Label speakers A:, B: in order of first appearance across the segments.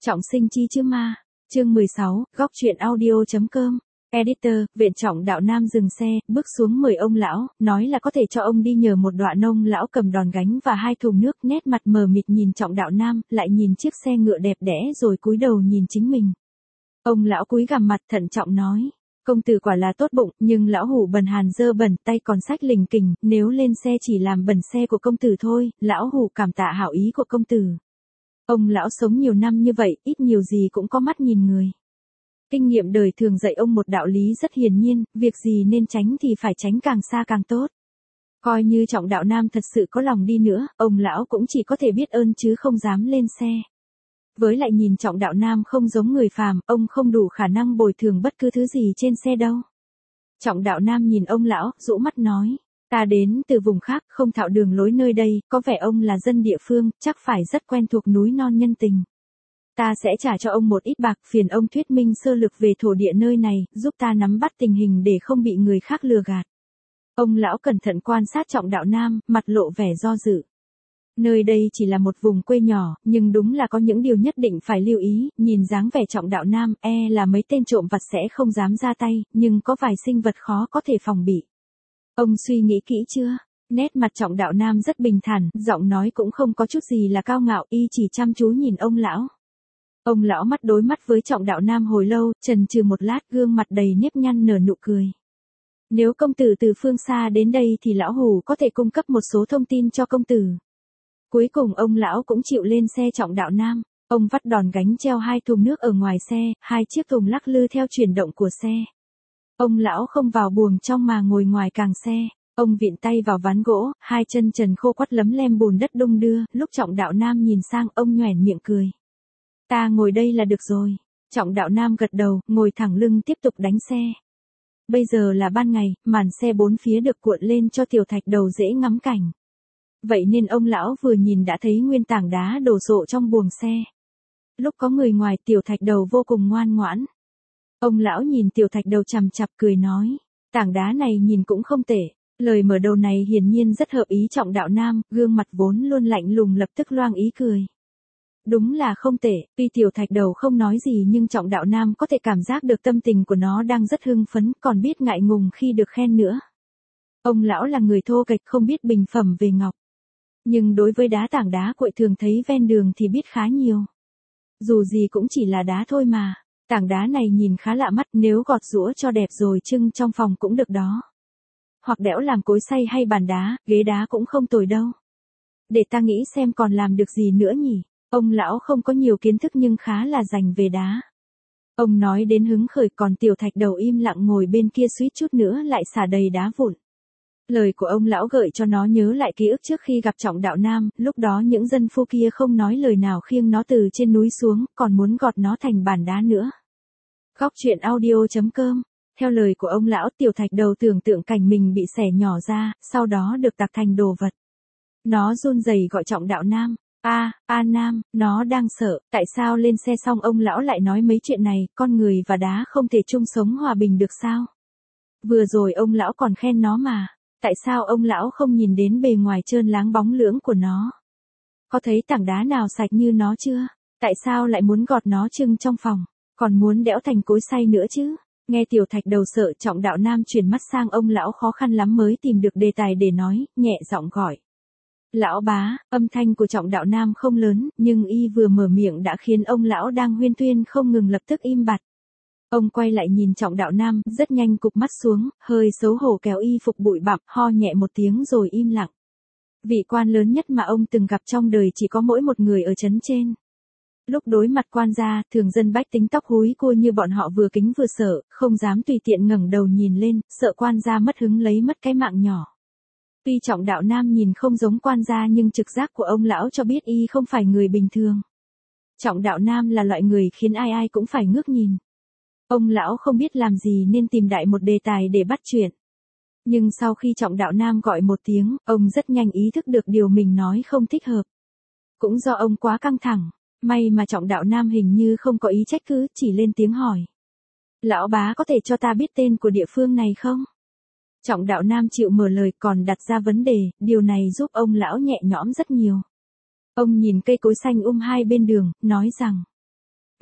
A: Trọng sinh chi chứ ma. Chương 16, góc truyện audio.com. Editor, Viện Trọng Đạo Nam dừng xe, bước xuống mời ông lão, nói là có thể cho ông đi nhờ một đoạn. Ông lão cầm đòn gánh và 2 thùng nước, nét mặt mờ mịt nhìn Trọng Đạo Nam, lại nhìn chiếc xe ngựa đẹp đẽ rồi cúi đầu nhìn chính mình. Ông lão cúi gằm mặt thận trọng nói. Công tử quả là tốt bụng, nhưng lão hủ bần hàn dơ bẩn, tay còn xách lình kình, nếu lên xe chỉ làm bẩn xe của công tử thôi, lão hủ cảm tạ hảo ý của công tử. Ông lão sống nhiều năm như vậy, ít nhiều gì cũng có mắt nhìn người. Kinh nghiệm đời thường dạy ông một đạo lý rất hiển nhiên, việc gì nên tránh thì phải tránh càng xa càng tốt. Coi như Trọng Đạo Nam thật sự có lòng đi nữa, ông lão cũng chỉ có thể biết ơn chứ không dám lên xe. Với lại nhìn Trọng Đạo Nam không giống người phàm, ông không đủ khả năng bồi thường bất cứ thứ gì trên xe đâu. Trọng Đạo Nam nhìn ông lão, rũ mắt nói. Ta đến từ vùng khác, không thạo đường lối nơi đây, có vẻ ông là dân địa phương, chắc phải rất quen thuộc núi non nhân tình. Ta sẽ trả cho ông một ít bạc, phiền ông thuyết minh sơ lược về thổ địa nơi này, giúp ta nắm bắt tình hình để không bị người khác lừa gạt. Ông lão cẩn thận quan sát Trọng Đạo Nam, mặt lộ vẻ do dự. Nơi đây chỉ là một vùng quê nhỏ, nhưng đúng là có những điều nhất định phải lưu ý, nhìn dáng vẻ Trọng Đạo Nam, là mấy tên trộm vặt sẽ không dám ra tay, nhưng có vài sinh vật khó có thể phòng bị. Ông suy nghĩ kỹ chưa? Nét mặt Trọng Đạo Nam rất bình thản, giọng nói cũng không có chút gì là cao ngạo, y chỉ chăm chú nhìn ông lão. Ông lão mắt đối mắt với Trọng Đạo Nam hồi lâu, chần chừ một lát, gương mặt đầy nếp nhăn nở nụ cười. Nếu công tử từ phương xa đến đây thì lão hủ có thể cung cấp một số thông tin cho công tử. Cuối cùng ông lão cũng chịu lên xe Trọng Đạo Nam. Ông vắt đòn gánh treo 2 thùng nước ở ngoài xe, 2 chiếc thùng lắc lư theo chuyển động của xe. Ông lão không vào buồng trong mà ngồi ngoài càng xe. Ông vịn tay vào ván gỗ, 2 chân trần khô quắt lấm lem bùn đất đung đưa. Lúc Trọng Đạo Nam nhìn sang, ông nhoẻn miệng cười. Ta ngồi đây là được rồi. Trọng Đạo Nam gật đầu, ngồi thẳng lưng tiếp tục đánh xe. Bây giờ là ban ngày, màn xe 4 phía được cuộn lên cho Tiểu Thạch Đầu dễ ngắm cảnh. Vậy nên ông lão vừa nhìn đã thấy nguyên tảng đá đổ sộ trong buồng xe. Lúc có người ngoài, Tiểu Thạch Đầu vô cùng ngoan ngoãn. Ông lão nhìn Tiểu Thạch Đầu chằm chặp cười nói, tảng đá này nhìn cũng không tệ. Lời mở đầu này hiển nhiên rất hợp ý Trọng Đạo Nam, gương mặt vốn luôn lạnh lùng lập tức loang ý cười. Đúng là không tệ, tuy Tiểu Thạch Đầu không nói gì nhưng Trọng Đạo Nam có thể cảm giác được tâm tình của nó đang rất hưng phấn, còn biết ngại ngùng khi được khen nữa. Ông lão là người thô kệch không biết bình phẩm về ngọc. Nhưng đối với đá tảng đá cuội thường thấy ven đường thì biết khá nhiều. Dù gì cũng chỉ là đá thôi mà. Tảng đá này nhìn khá lạ mắt, nếu gọt giũa cho đẹp rồi trưng trong phòng cũng được đó. Hoặc đẽo làm cối xay hay bàn đá, ghế đá cũng không tồi đâu. Để ta nghĩ xem còn làm được gì nữa nhỉ. Ông lão không có nhiều kiến thức nhưng khá là rành về đá. Ông nói đến hứng khởi, còn Tiểu Thạch Đầu im lặng ngồi bên kia suýt chút nữa lại xả đầy đá vụn. Lời của ông lão gợi cho nó nhớ lại ký ức trước khi gặp Trọng Đạo Nam, lúc đó những dân phu kia không nói lời nào khiêng nó từ trên núi xuống, còn muốn gọt nó thành bàn đá nữa. Góc truyện audio.com. Theo lời của ông lão, Tiểu Thạch Đầu tưởng tượng cảnh mình bị xẻ nhỏ ra, sau đó được tạc thành đồ vật. Nó run rẩy gọi Trọng Đạo Nam. Nam, nó đang sợ, tại sao lên xe xong ông lão lại nói mấy chuyện này, con người và đá không thể chung sống hòa bình được sao? Vừa rồi ông lão còn khen nó mà, tại sao ông lão không nhìn đến bề ngoài trơn láng bóng lưỡng của nó? Có thấy tảng đá nào sạch như nó chưa? Tại sao lại muốn gọt nó trưng trong phòng, còn muốn đẽo thành cối xay nữa chứ? Nghe Tiểu Thạch Đầu sợ, Trọng Đạo Nam chuyển mắt sang ông lão khó khăn lắm mới tìm được đề tài để nói, nhẹ giọng gọi. Lão bá, âm thanh của Trọng Đạo Nam không lớn, nhưng y vừa mở miệng đã khiến ông lão đang huyên thuyên không ngừng lập tức im bặt. Ông quay lại nhìn Trọng Đạo Nam, rất nhanh cụp mắt xuống, hơi xấu hổ kéo y phục bụi bặm, ho nhẹ một tiếng rồi im lặng. Vị quan lớn nhất mà ông từng gặp trong đời chỉ có mỗi một người ở trấn trên. Lúc đối mặt quan gia, thường dân bách tính tóc húi cua như bọn họ vừa kính vừa sợ, không dám tùy tiện ngẩng đầu nhìn lên, sợ quan gia mất hứng lấy mất cái mạng nhỏ. Tuy Trọng Đạo Nam nhìn không giống quan gia nhưng trực giác của ông lão cho biết y không phải người bình thường. Trọng Đạo Nam là loại người khiến ai ai cũng phải ngước nhìn. Ông lão không biết làm gì nên tìm đại một đề tài để bắt chuyện. Nhưng sau khi Trọng Đạo Nam gọi một tiếng, ông rất nhanh ý thức được điều mình nói không thích hợp. Cũng do ông quá căng thẳng, may mà Trọng Đạo Nam hình như không có ý trách cứ, chỉ lên tiếng hỏi. Lão bá có thể cho ta biết tên của địa phương này không? Trọng Đạo Nam chịu mở lời còn đặt ra vấn đề, điều này giúp ông lão nhẹ nhõm rất nhiều. Ông nhìn cây cối xanh hai bên đường, nói rằng.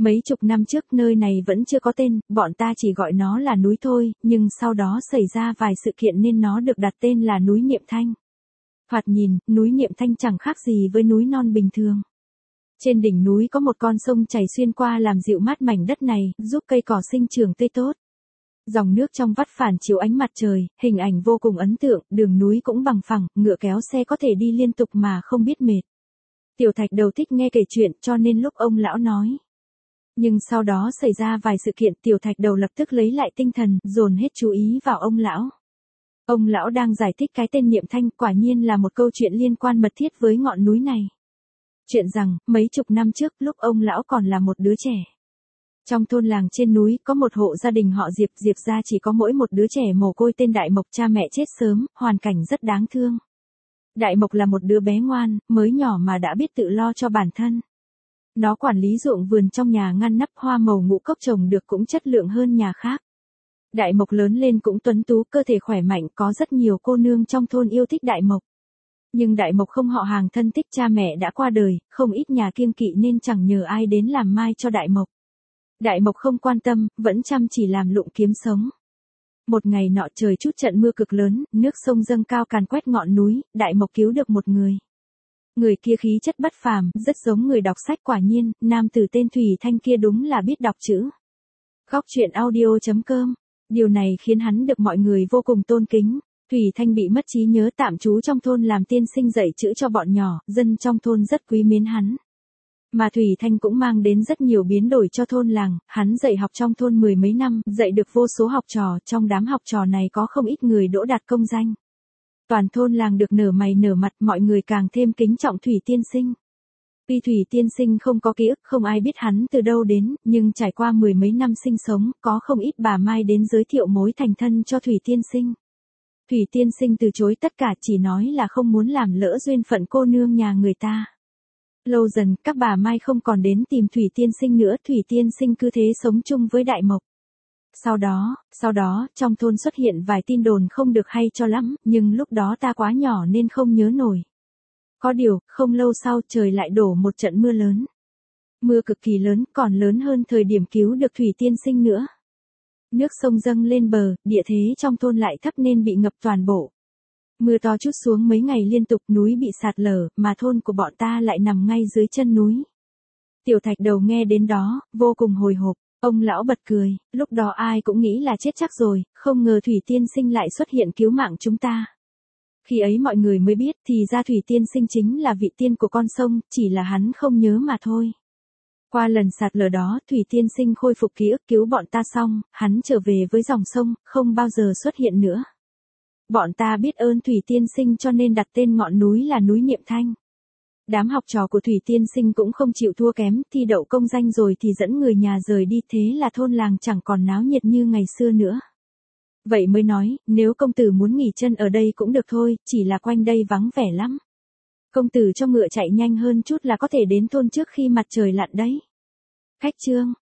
A: Mấy chục năm trước nơi này vẫn chưa có tên, bọn ta chỉ gọi nó là núi thôi, nhưng sau đó xảy ra vài sự kiện nên nó được đặt tên là núi Niệm Thanh. Thoạt nhìn, núi Niệm Thanh chẳng khác gì với núi non bình thường. Trên đỉnh núi có một con sông chảy xuyên qua làm dịu mát mảnh đất này, giúp cây cỏ sinh trưởng tươi tốt. Dòng nước trong vắt phản chiếu ánh mặt trời, hình ảnh vô cùng ấn tượng, đường núi cũng bằng phẳng, ngựa kéo xe có thể đi liên tục mà không biết mệt. Tiểu Thạch Đầu thích nghe kể chuyện cho nên lúc ông lão nói. Nhưng sau đó xảy ra vài sự kiện, Tiểu Thạch Đầu lập tức lấy lại tinh thần, dồn hết chú ý vào ông lão. Ông lão đang giải thích cái tên Niệm Thanh, quả nhiên là một câu chuyện liên quan mật thiết với ngọn núi này. Chuyện rằng, mấy chục năm trước, lúc ông lão còn là một đứa trẻ. Trong thôn làng trên núi, có một hộ gia đình họ Diệp, Diệp gia chỉ có mỗi một đứa trẻ mồ côi tên Đại Mộc, cha mẹ chết sớm, hoàn cảnh rất đáng thương. Đại Mộc là một đứa bé ngoan, mới nhỏ mà đã biết tự lo cho bản thân. Nó quản lý ruộng vườn trong nhà ngăn nắp, hoa màu ngũ cốc trồng được cũng chất lượng hơn nhà khác. Đại Mộc lớn lên cũng tuấn tú, cơ thể khỏe mạnh, có rất nhiều cô nương trong thôn yêu thích Đại Mộc. Nhưng Đại Mộc không họ hàng thân thích, cha mẹ đã qua đời, không ít nhà kiêng kỵ nên chẳng nhờ ai đến làm mai cho Đại Mộc. Đại Mộc không quan tâm, vẫn chăm chỉ làm lụng kiếm sống. Một ngày nọ trời trút trận mưa cực lớn, nước sông dâng cao càn quét ngọn núi, Đại Mộc cứu được một người. Người kia khí chất bất phàm, rất giống người đọc sách, quả nhiên, nam tử tên Thủy Thanh kia đúng là biết đọc chữ. Góc truyện audio.com. Điều này khiến hắn được mọi người vô cùng tôn kính. Thủy Thanh bị mất trí nhớ, tạm trú trong thôn làm tiên sinh dạy chữ cho bọn nhỏ, dân trong thôn rất quý mến hắn. Mà Thủy Thanh cũng mang đến rất nhiều biến đổi cho thôn làng, hắn dạy học trong thôn 10 mấy năm, dạy được vô số học trò, trong đám học trò này có không ít người đỗ đạt công danh. Toàn thôn làng được nở mày nở mặt, mọi người càng thêm kính trọng Thủy tiên sinh. Tuy Thủy tiên sinh không có ký ức, không ai biết hắn từ đâu đến, nhưng trải qua 10 mấy năm sinh sống, có không ít bà mai đến giới thiệu mối thành thân cho Thủy tiên sinh. Thủy tiên sinh từ chối tất cả, chỉ nói là không muốn làm lỡ duyên phận cô nương nhà người ta. Lâu dần, các bà mai không còn đến tìm Thủy tiên sinh nữa, Thủy tiên sinh cứ thế sống chung với Đại Mộc. Sau đó, trong thôn xuất hiện vài tin đồn không được hay cho lắm, nhưng lúc đó ta quá nhỏ nên không nhớ nổi. Có điều, không lâu sau trời lại đổ một trận mưa lớn. Mưa cực kỳ lớn, còn lớn hơn thời điểm cứu được Thủy tiên sinh nữa. Nước sông dâng lên bờ, địa thế trong thôn lại thấp nên bị ngập toàn bộ. Mưa to trút xuống mấy ngày liên tục, núi bị sạt lở, mà thôn của bọn ta lại nằm ngay dưới chân núi. Tiểu Thạch Đầu nghe đến đó, vô cùng hồi hộp, ông lão bật cười, lúc đó ai cũng nghĩ là chết chắc rồi, không ngờ Thủy tiên sinh lại xuất hiện cứu mạng chúng ta. Khi ấy mọi người mới biết, thì ra Thủy tiên sinh chính là vị tiên của con sông, chỉ là hắn không nhớ mà thôi. Qua lần sạt lở đó, Thủy tiên sinh khôi phục ký ức, cứu bọn ta xong, hắn trở về với dòng sông, không bao giờ xuất hiện nữa. Bọn ta biết ơn Thủy tiên sinh cho nên đặt tên ngọn núi là núi Niệm Thanh. Đám học trò của Thủy tiên sinh cũng không chịu thua kém, thi đậu công danh rồi thì dẫn người nhà rời đi, thế là thôn làng chẳng còn náo nhiệt như ngày xưa nữa. Vậy mới nói, nếu công tử muốn nghỉ chân ở đây cũng được thôi, chỉ là quanh đây vắng vẻ lắm. Công tử cho ngựa chạy nhanh hơn chút là có thể đến thôn trước khi mặt trời lặn đấy. Khách chương.